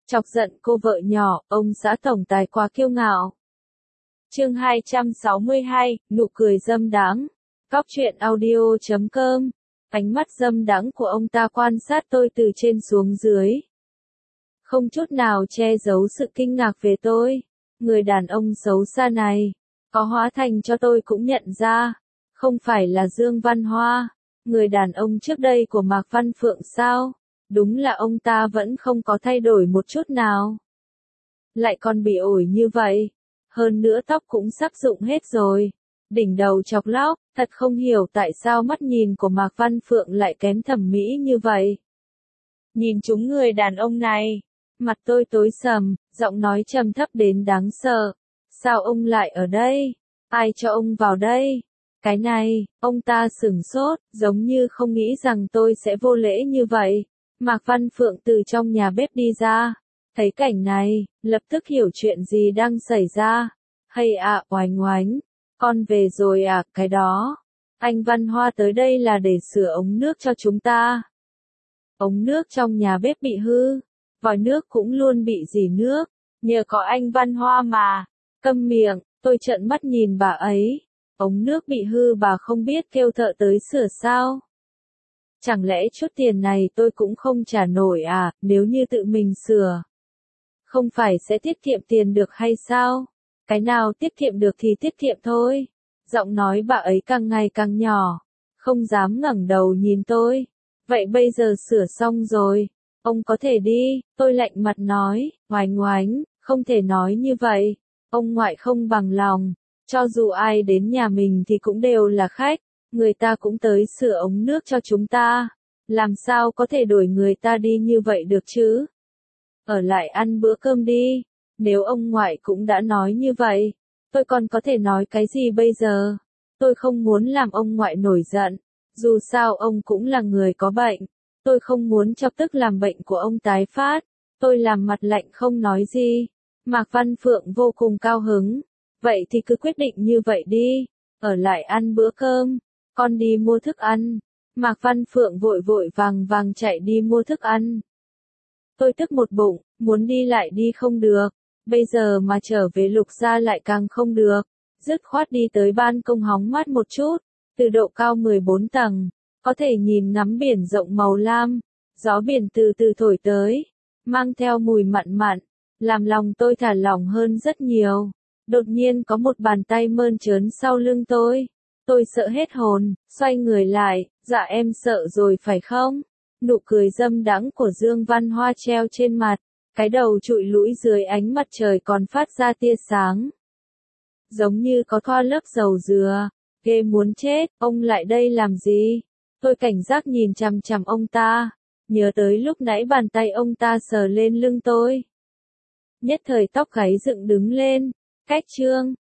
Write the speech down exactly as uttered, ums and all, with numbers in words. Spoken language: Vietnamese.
Chọc giận cô vợ nhỏ, ông xã tổng tài quá kiêu ngạo. Chương hai trăm sáu mươi hai, nụ cười dâm đáng. Cóc truyện audio chấm com. Ánh mắt dâm đãng của ông ta quan sát tôi từ trên xuống dưới. Không chút nào che giấu sự kinh ngạc về tôi. Người đàn ông xấu xa này, có hóa thành cho tôi cũng nhận ra. Không phải là Dương Văn Hoa, người đàn ông trước đây của Mạc Văn Phượng sao? Đúng là ông ta vẫn không có thay đổi một chút nào. Lại còn bị ổi như vậy. Hơn nữa tóc cũng sắp rụng hết rồi. Đỉnh đầu chọc lóc, thật không hiểu tại sao mắt nhìn của Mạc Văn Phượng lại kém thẩm mỹ như vậy. Nhìn chúng người đàn ông này, mặt tôi tối sầm, giọng nói trầm thấp đến đáng sợ. Sao ông lại ở đây? Ai cho ông vào đây? Cái này, ông ta sửng sốt, giống như không nghĩ rằng tôi sẽ vô lễ như vậy. Mạc Văn Phượng từ trong nhà bếp đi ra, thấy cảnh này, lập tức hiểu chuyện gì đang xảy ra. Hay à, oánh oánh, con về rồi à, cái đó. Anh Văn Hoa tới đây là để sửa ống nước cho chúng ta. Ống nước trong nhà bếp bị hư, vòi nước cũng luôn bị rỉ nước, nhờ có anh Văn Hoa mà. Câm miệng, tôi trợn mắt nhìn bà ấy. Ống nước bị hư bà không biết kêu thợ tới sửa sao? Chẳng lẽ chút tiền này tôi cũng không trả nổi à, nếu như tự mình sửa? Không phải sẽ tiết kiệm tiền được hay sao? Cái nào tiết kiệm được thì tiết kiệm thôi. Giọng nói bà ấy càng ngày càng nhỏ, không dám ngẩng đầu nhìn tôi. Vậy bây giờ sửa xong rồi, ông có thể đi, tôi lạnh mặt nói, oánh oánh, không thể nói như vậy. Ông ngoại không bằng lòng, cho dù ai đến nhà mình thì cũng đều là khách. Người ta cũng tới sửa ống nước cho chúng ta. Làm sao có thể đuổi người ta đi như vậy được chứ? Ở lại ăn bữa cơm đi. Nếu ông ngoại cũng đã nói như vậy, tôi còn có thể nói cái gì bây giờ? Tôi không muốn làm ông ngoại nổi giận. Dù sao ông cũng là người có bệnh. Tôi không muốn chọc tức làm bệnh của ông tái phát. Tôi làm mặt lạnh không nói gì. Mạc Văn Phượng vô cùng cao hứng. Vậy thì cứ quyết định như vậy đi. Ở lại ăn bữa cơm. Con đi mua thức ăn. Mạc Văn Phượng vội vội vàng vàng chạy đi mua thức ăn. Tôi tức một bụng, muốn đi lại đi không được. Bây giờ mà trở về Lục gia lại càng không được. Dứt khoát đi tới ban công hóng mát một chút. Từ độ cao mười bốn tầng, có thể nhìn ngắm biển rộng màu lam. Gió biển từ từ thổi tới, mang theo mùi mặn mặn, làm lòng tôi thả lỏng hơn rất nhiều. Đột nhiên có một bàn tay mơn trớn sau lưng tôi. Tôi sợ hết hồn, xoay người lại, dạ em sợ rồi phải không? Nụ cười dâm đãng của Dương Văn Hoa treo trên mặt, cái đầu trụi lũi dưới ánh mặt trời còn phát ra tia sáng. Giống như có thoa lớp dầu dừa, ghê muốn chết, ông lại đây làm gì? Tôi cảnh giác nhìn chằm chằm ông ta, nhớ tới lúc nãy bàn tay ông ta sờ lên lưng tôi. Nhất thời tóc gáy dựng đứng lên, cách trương,